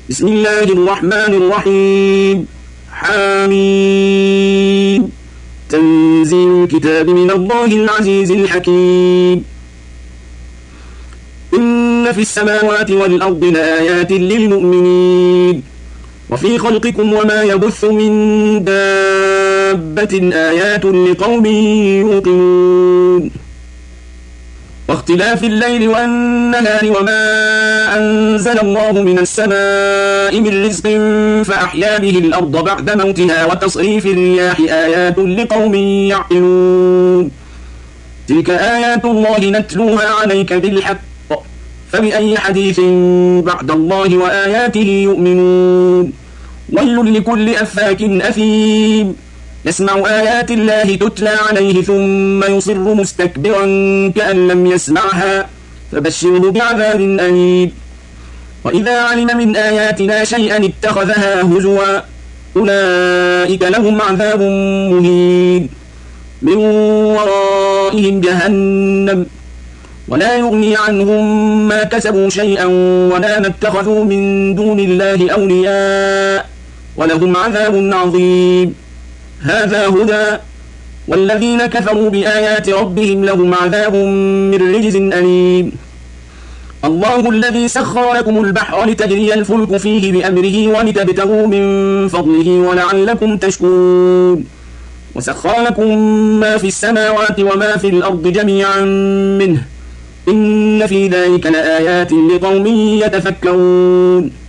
بسم الله الرحمن الرحيم. حميم. تنزيل الكتاب من الله العزيز الحكيم. إن في السماوات والأرض لآيات للمؤمنين وفي خلقكم وما يبث من دابة آيات لقوم يوقنون واختلاف الليل والنهار وما أنزل الله من السماء من رزق فأحيا به الأرض بعد موتها وتصريف الرياح آيات لقوم يعقلون تلك آيات الله نتلوها عليك بالحق فبأي حديث بعد الله وآياته يؤمنون ويل لكل أفاك أثيم يسمع آيات الله تتلى عليه ثم يصر مستكبرا كأن لم يسمعها فبشره بعذاب أليم وإذا علم من آياتنا شيئا اتخذها هزوا أولئك لهم عذاب مهين من ورائهم جهنم ولا يغني عنهم ما كسبوا شيئا ولا ما اتخذوا من دون الله أولياء ولهم عذاب عظيم هذا هدى والذين كفروا بآيات ربهم لهم عذاب من رجز أليم الله الذي سخر لكم البحر لتجري الفلك فيه بأمره ولتبتغوا من فضله ولعلكم تشكرون وسخر لكم ما في السماوات وما في الأرض جميعا منه إن في ذلك لآيات لقوم يتفكرون